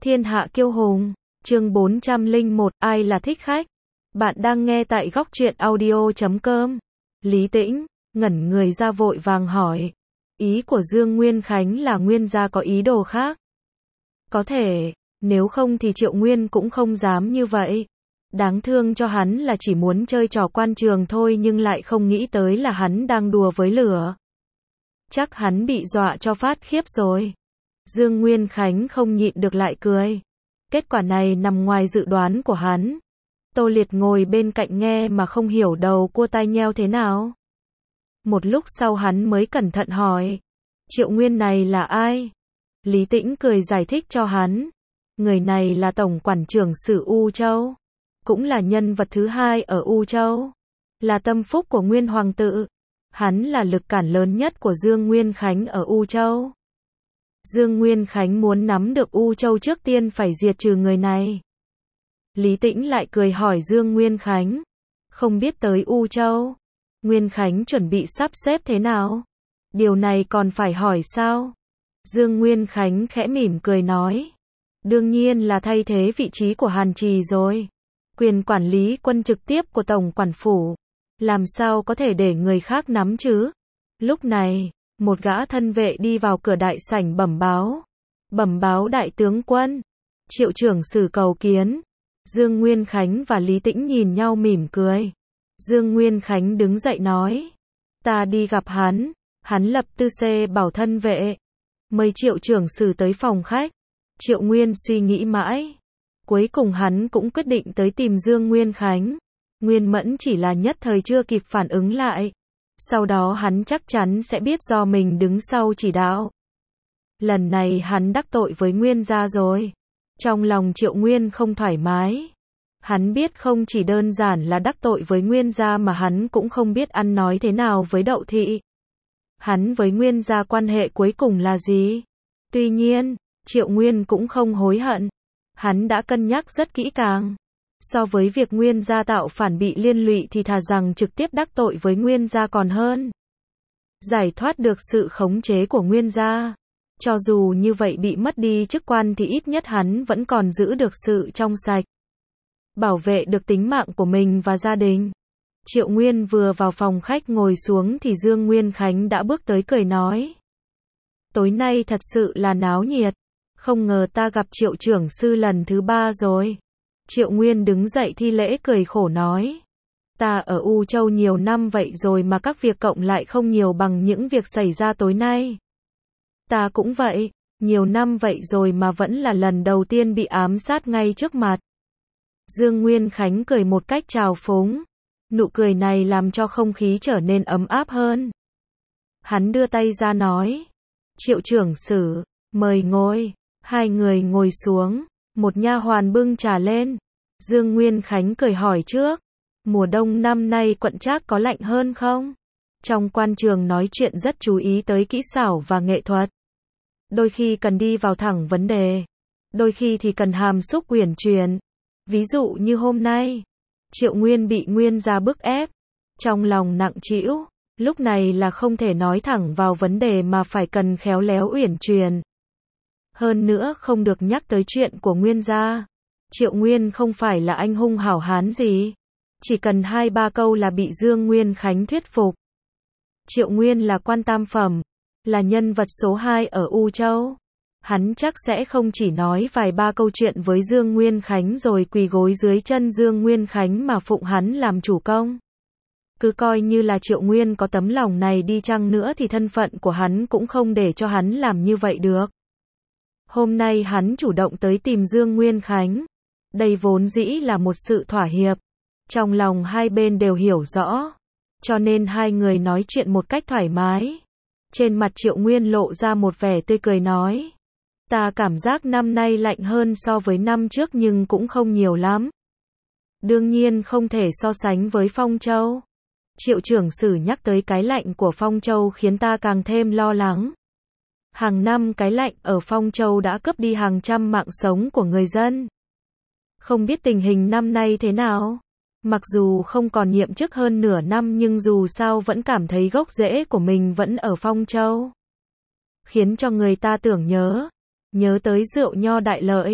Thiên hạ kiêu hùng, chương 401, ai là thích khách? Bạn đang nghe tại góc truyện audio.com. Lý Tĩnh, ngẩn người ra vội vàng hỏi. Ý của Dương Nguyên Khánh là Nguyên gia có ý đồ khác. Có thể, nếu không thì Triệu Nguyên cũng không dám như vậy. Đáng thương cho hắn là chỉ muốn chơi trò quan trường thôi nhưng lại không nghĩ tới là hắn đang đùa với lửa. Chắc hắn bị dọa cho phát khiếp rồi. Dương Nguyên Khánh không nhịn được lại cười. Kết quả này nằm ngoài dự đoán của hắn. Tô Liệt ngồi bên cạnh nghe mà không hiểu đầu cua tai nheo thế nào. Một lúc sau hắn mới cẩn thận hỏi. Triệu Nguyên này là ai? Lý Tĩnh cười giải thích cho hắn. Người này là Tổng Quản trưởng Sử U Châu. Cũng là nhân vật thứ hai ở U Châu. Là tâm phúc của Nguyên Hoàng tự. Hắn là lực cản lớn nhất của Dương Nguyên Khánh ở U Châu. Dương Nguyên Khánh muốn nắm được U Châu trước tiên phải diệt trừ người này. Lý Tĩnh lại cười hỏi Dương Nguyên Khánh. Không biết tới U Châu. Nguyên Khánh chuẩn bị sắp xếp thế nào? Điều này còn phải hỏi sao? Dương Nguyên Khánh khẽ mỉm cười nói. Đương nhiên là thay thế vị trí của Hàn Trì rồi. Quyền quản lý quân trực tiếp của Tổng Quản Phủ. Làm sao có thể để người khác nắm chứ? Lúc này, một gã thân vệ đi vào cửa đại sảnh bẩm báo. Bẩm báo đại tướng quân. Triệu trưởng Sử cầu kiến. Dương Nguyên Khánh và Lý Tĩnh nhìn nhau mỉm cười. Dương Nguyên Khánh đứng dậy nói. Ta đi gặp hắn. Hắn lập tư xê bảo thân vệ. Mời Triệu trưởng Sử tới phòng khách. Triệu Nguyên suy nghĩ mãi. Cuối cùng hắn cũng quyết định tới tìm Dương Nguyên Khánh. Nguyên Mẫn chỉ là nhất thời chưa kịp phản ứng lại. Sau đó hắn chắc chắn sẽ biết do mình đứng sau chỉ đạo. Lần này hắn đắc tội với Nguyên gia rồi. Trong lòng Triệu Nguyên không thoải mái. Hắn biết không chỉ đơn giản là đắc tội với Nguyên gia mà hắn cũng không biết ăn nói thế nào với Đậu thị. Hắn với Nguyên gia quan hệ cuối cùng là gì? Tuy nhiên, Triệu Nguyên cũng không hối hận. Hắn đã cân nhắc rất kỹ càng. So với việc Nguyên gia tạo phản bị liên lụy thì thà rằng trực tiếp đắc tội với Nguyên gia còn hơn. Giải thoát được sự khống chế của Nguyên gia. Cho dù như vậy bị mất đi chức quan thì ít nhất hắn vẫn còn giữ được sự trong sạch. Bảo vệ được tính mạng của mình và gia đình. Triệu Nguyên vừa vào phòng khách ngồi xuống thì Dương Nguyên Khánh đã bước tới cười nói. Tối nay thật sự là náo nhiệt. Không ngờ ta gặp Triệu trưởng sư lần thứ 3 rồi. Triệu Nguyên đứng dậy thi lễ cười khổ nói. Ta ở U Châu nhiều năm vậy rồi mà các việc cộng lại không nhiều bằng những việc xảy ra tối nay. Ta cũng vậy, nhiều năm vậy rồi mà vẫn là lần đầu tiên bị ám sát ngay trước mặt. Dương Nguyên Khánh cười một cách trào phúng. Nụ cười này làm cho không khí trở nên ấm áp hơn. Hắn đưa tay ra nói. Triệu trưởng Sử, mời ngồi. Hai người ngồi xuống. Một nha hoàn bưng trà lên. Dương Nguyên Khánh cười hỏi trước. Mùa đông năm nay Quận Trác có lạnh hơn không? Trong quan trường nói chuyện rất chú ý tới kỹ xảo và nghệ thuật. Đôi khi cần đi vào thẳng vấn đề. Đôi khi thì cần hàm xúc uyển chuyển. Ví dụ như hôm nay. Triệu Nguyên bị Nguyên gia bức ép. Trong lòng nặng trĩu. Lúc này là không thể nói thẳng vào vấn đề mà phải cần khéo léo uyển chuyển. Hơn nữa không được nhắc tới chuyện của Nguyên gia. Triệu Nguyên không phải là anh hùng hảo hán gì. Chỉ cần 2-3 câu là bị Dương Nguyên Khánh thuyết phục. Triệu Nguyên là quan tam phẩm. Là nhân vật số 2 ở U Châu. Hắn chắc sẽ không chỉ nói vài ba câu chuyện với Dương Nguyên Khánh rồi quỳ gối dưới chân Dương Nguyên Khánh mà phụng hắn làm chủ công. Cứ coi như là Triệu Nguyên có tấm lòng này đi chăng nữa thì thân phận của hắn cũng không để cho hắn làm như vậy được. Hôm nay hắn chủ động tới tìm Dương Nguyên Khánh. Đây vốn dĩ là một sự thỏa hiệp. Trong lòng hai bên đều hiểu rõ. Cho nên hai người nói chuyện một cách thoải mái. Trên mặt Triệu Nguyên lộ ra một vẻ tươi cười nói. Ta cảm giác năm nay lạnh hơn so với năm trước nhưng cũng không nhiều lắm. Đương nhiên không thể so sánh với Phong Châu. Triệu trưởng Sử nhắc tới cái lạnh của Phong Châu khiến ta càng thêm lo lắng. Hàng năm cái lạnh ở Phong Châu đã cướp đi hàng trăm mạng sống của người dân. Không biết tình hình năm nay thế nào? Mặc dù không còn nhiệm chức hơn nửa năm nhưng dù sao vẫn cảm thấy gốc rễ của mình vẫn ở Phong Châu. Khiến cho người ta tưởng nhớ tới rượu nho Đại Lợi.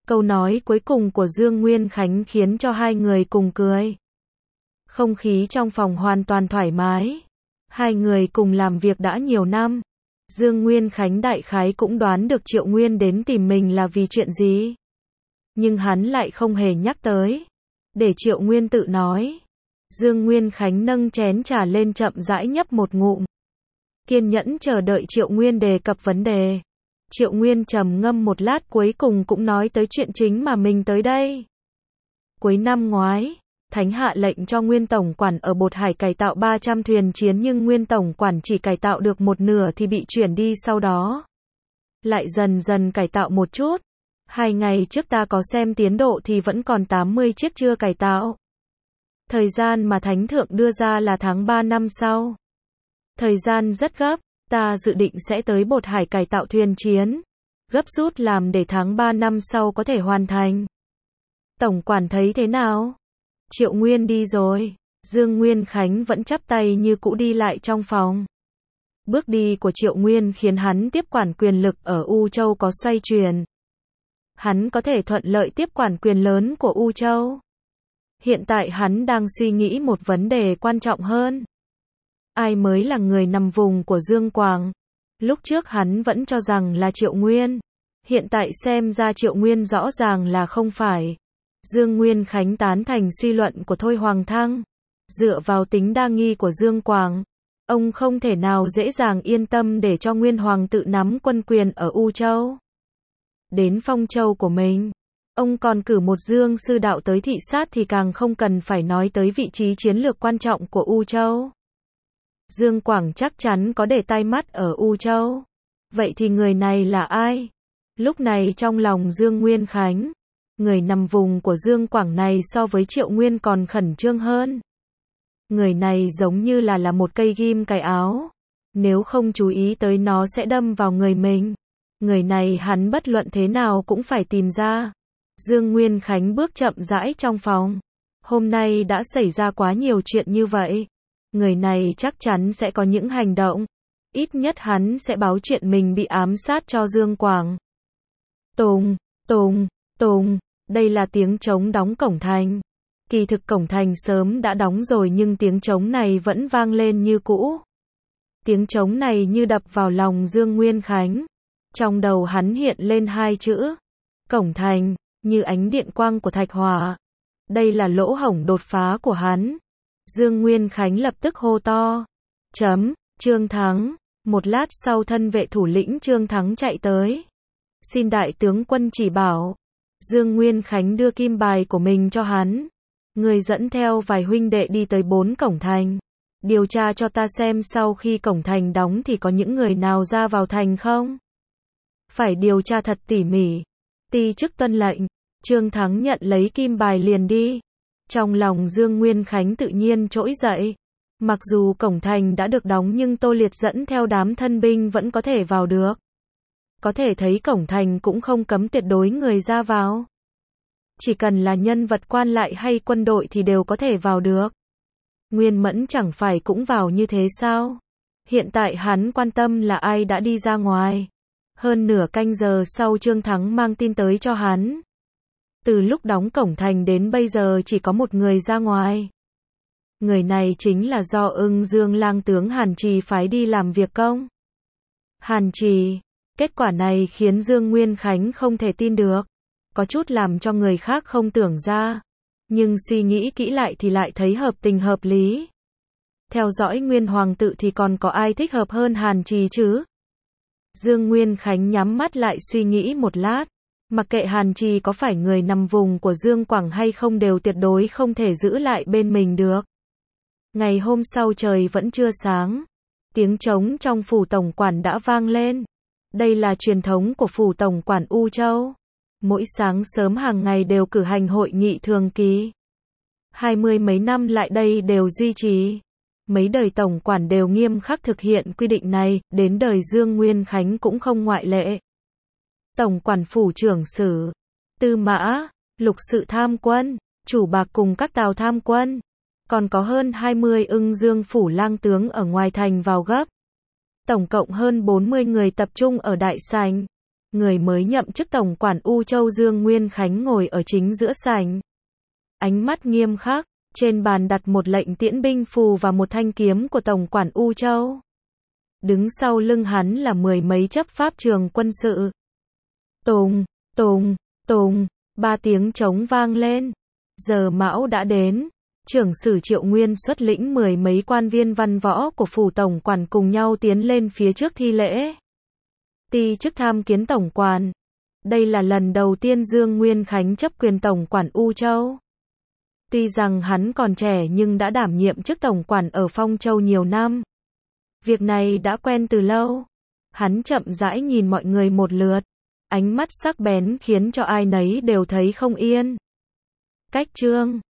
Câu nói cuối cùng của Dương Nguyên Khánh khiến cho hai người cùng cười. Không khí trong phòng hoàn toàn thoải mái. Hai người cùng làm việc đã nhiều năm. Dương Nguyên Khánh đại khái cũng đoán được Triệu Nguyên đến tìm mình là vì chuyện gì. Nhưng hắn lại không hề nhắc tới. Để Triệu Nguyên tự nói. Dương Nguyên Khánh nâng chén trà lên chậm rãi nhấp một ngụm. Kiên nhẫn chờ đợi Triệu Nguyên đề cập vấn đề. Triệu Nguyên trầm ngâm một lát cuối cùng cũng nói tới chuyện chính mà mình tới đây. Cuối năm ngoái, Thánh hạ lệnh cho Nguyên Tổng quản ở Bột Hải cải tạo 300 thuyền chiến nhưng Nguyên Tổng quản chỉ cải tạo được một nửa thì bị chuyển đi sau đó. Lại dần dần cải tạo một chút. 2 ngày trước ta có xem tiến độ thì vẫn còn 80 chiếc chưa cải tạo. Thời gian mà Thánh Thượng đưa ra là tháng 3 năm sau. Thời gian rất gấp, ta dự định sẽ tới Bột Hải cải tạo thuyền chiến. Gấp rút làm để tháng 3 năm sau có thể hoàn thành. Tổng quản thấy thế nào? Triệu Nguyên đi rồi. Dương Nguyên Khánh vẫn chắp tay như cũ đi lại trong phòng. Bước đi của Triệu Nguyên khiến hắn tiếp quản quyền lực ở U Châu có xoay chuyển. Hắn có thể thuận lợi tiếp quản quyền lớn của U Châu. Hiện tại hắn đang suy nghĩ một vấn đề quan trọng hơn. Ai mới là người nằm vùng của Dương Quảng? Lúc trước hắn vẫn cho rằng là Triệu Nguyên. Hiện tại xem ra Triệu Nguyên rõ ràng là không phải. Dương Nguyên Khánh tán thành suy luận của Thôi Hoàng Thăng. Dựa vào tính đa nghi của Dương Quảng, ông không thể nào dễ dàng yên tâm để cho Nguyên Hoàng tự nắm quân quyền ở U Châu. Đến Phong Châu của mình, ông còn cử một Dương sư đạo tới thị sát thì càng không cần phải nói tới vị trí chiến lược quan trọng của U Châu. Dương Quảng chắc chắn có để tai mắt ở U Châu. Vậy thì người này là ai? Lúc này trong lòng Dương Nguyên Khánh, người nằm vùng của Dương Quảng này so với Triệu Nguyên còn khẩn trương hơn. Người này giống như là một cây ghim cài áo. Nếu không chú ý tới nó sẽ đâm vào người mình. Người này hắn bất luận thế nào cũng phải tìm ra. Dương Nguyên Khánh bước chậm rãi trong phòng. Hôm nay đã xảy ra quá nhiều chuyện như vậy. Người này chắc chắn sẽ có những hành động. Ít nhất hắn sẽ báo chuyện mình bị ám sát cho Dương Quảng. Tùng, tùng, tùng, đây là tiếng trống đóng cổng thành. Kỳ thực cổng thành sớm đã đóng rồi nhưng tiếng trống này vẫn vang lên như cũ. Tiếng trống này như đập vào lòng Dương Nguyên Khánh. Trong đầu hắn hiện lên 2 chữ. Cổng thành, như ánh điện quang của thạch hỏa. Đây là lỗ hổng đột phá của hắn. Dương Nguyên Khánh lập tức hô to. Trương Thắng. Một lát sau thân vệ thủ lĩnh Trương Thắng chạy tới. Xin đại tướng quân chỉ bảo. Dương Nguyên Khánh đưa kim bài của mình cho hắn. Người dẫn theo vài huynh đệ đi tới 4 cổng thành. Điều tra cho ta xem sau khi cổng thành đóng thì có những người nào ra vào thành không? Phải điều tra thật tỉ mỉ. Ti chức tuân lệnh. Trương Thắng nhận lấy kim bài liền đi. Trong lòng Dương Nguyên Khánh tự nhiên trỗi dậy. Mặc dù cổng thành đã được đóng nhưng Tô Liệt dẫn theo đám thân binh vẫn có thể vào được. Có thể thấy cổng thành cũng không cấm tuyệt đối người ra vào. Chỉ cần là nhân vật quan lại hay quân đội thì đều có thể vào được. Nguyên Mẫn chẳng phải cũng vào như thế sao? Hiện tại hắn quan tâm là ai đã đi ra ngoài. Hơn nửa canh giờ sau Trương Thắng mang tin tới cho hắn. Từ lúc đóng cổng thành đến bây giờ chỉ có một người ra ngoài. Người này chính là do Ưng Dương lang tướng Hàn Trì phái đi làm việc công. Hàn Trì. Kết quả này khiến Dương Nguyên Khánh không thể tin được. Có chút làm cho người khác không tưởng ra. Nhưng suy nghĩ kỹ lại thì lại thấy hợp tình hợp lý. Theo dõi Nguyên Hoàng tự thì còn có ai thích hợp hơn Hàn Trì chứ? Dương Nguyên Khánh nhắm mắt lại suy nghĩ một lát. Mặc kệ Hàn Trì có phải người nằm vùng của Dương Quảng hay không đều tuyệt đối không thể giữ lại bên mình được. Ngày hôm sau trời vẫn chưa sáng. Tiếng trống trong phủ tổng quản đã vang lên. Đây là truyền thống của phủ tổng quản U Châu. Mỗi sáng sớm hàng ngày đều cử hành hội nghị thường kỳ. 20 mấy năm lại đây đều duy trì. Mấy đời tổng quản đều nghiêm khắc thực hiện quy định này, đến đời Dương Nguyên Khánh cũng không ngoại lệ. Tổng quản phủ trưởng sử, tư mã, lục sự tham quân, chủ bạc cùng các tàu tham quân. Còn có hơn 20 Ưng Dương phủ lang tướng ở ngoài thành vào gấp. Tổng cộng hơn 40 người tập trung ở đại sảnh. Người mới nhậm chức tổng quản U Châu Dương Nguyên Khánh ngồi ở chính giữa sảnh. Ánh mắt nghiêm khắc, trên bàn đặt một lệnh tiễn binh phù và một thanh kiếm của tổng quản U Châu. Đứng sau lưng hắn là 10 mấy chấp pháp trường quân sự. Tùng, tùng, tùng, 3 tiếng trống vang lên. Giờ mão đã đến. Trưởng sử Triệu Nguyên xuất lĩnh 10 mấy quan viên văn võ của phủ tổng quản cùng nhau tiến lên phía trước thi lễ. Ti chức tham kiến tổng quản. Đây là lần đầu tiên Dương Nguyên Khánh chấp quyền tổng quản U Châu. Tuy rằng hắn còn trẻ nhưng đã đảm nhiệm chức tổng quản ở Phong Châu nhiều năm. Việc này đã quen từ lâu. Hắn chậm rãi nhìn mọi người một lượt. Ánh mắt sắc bén khiến cho ai nấy đều thấy không yên. Cách trương.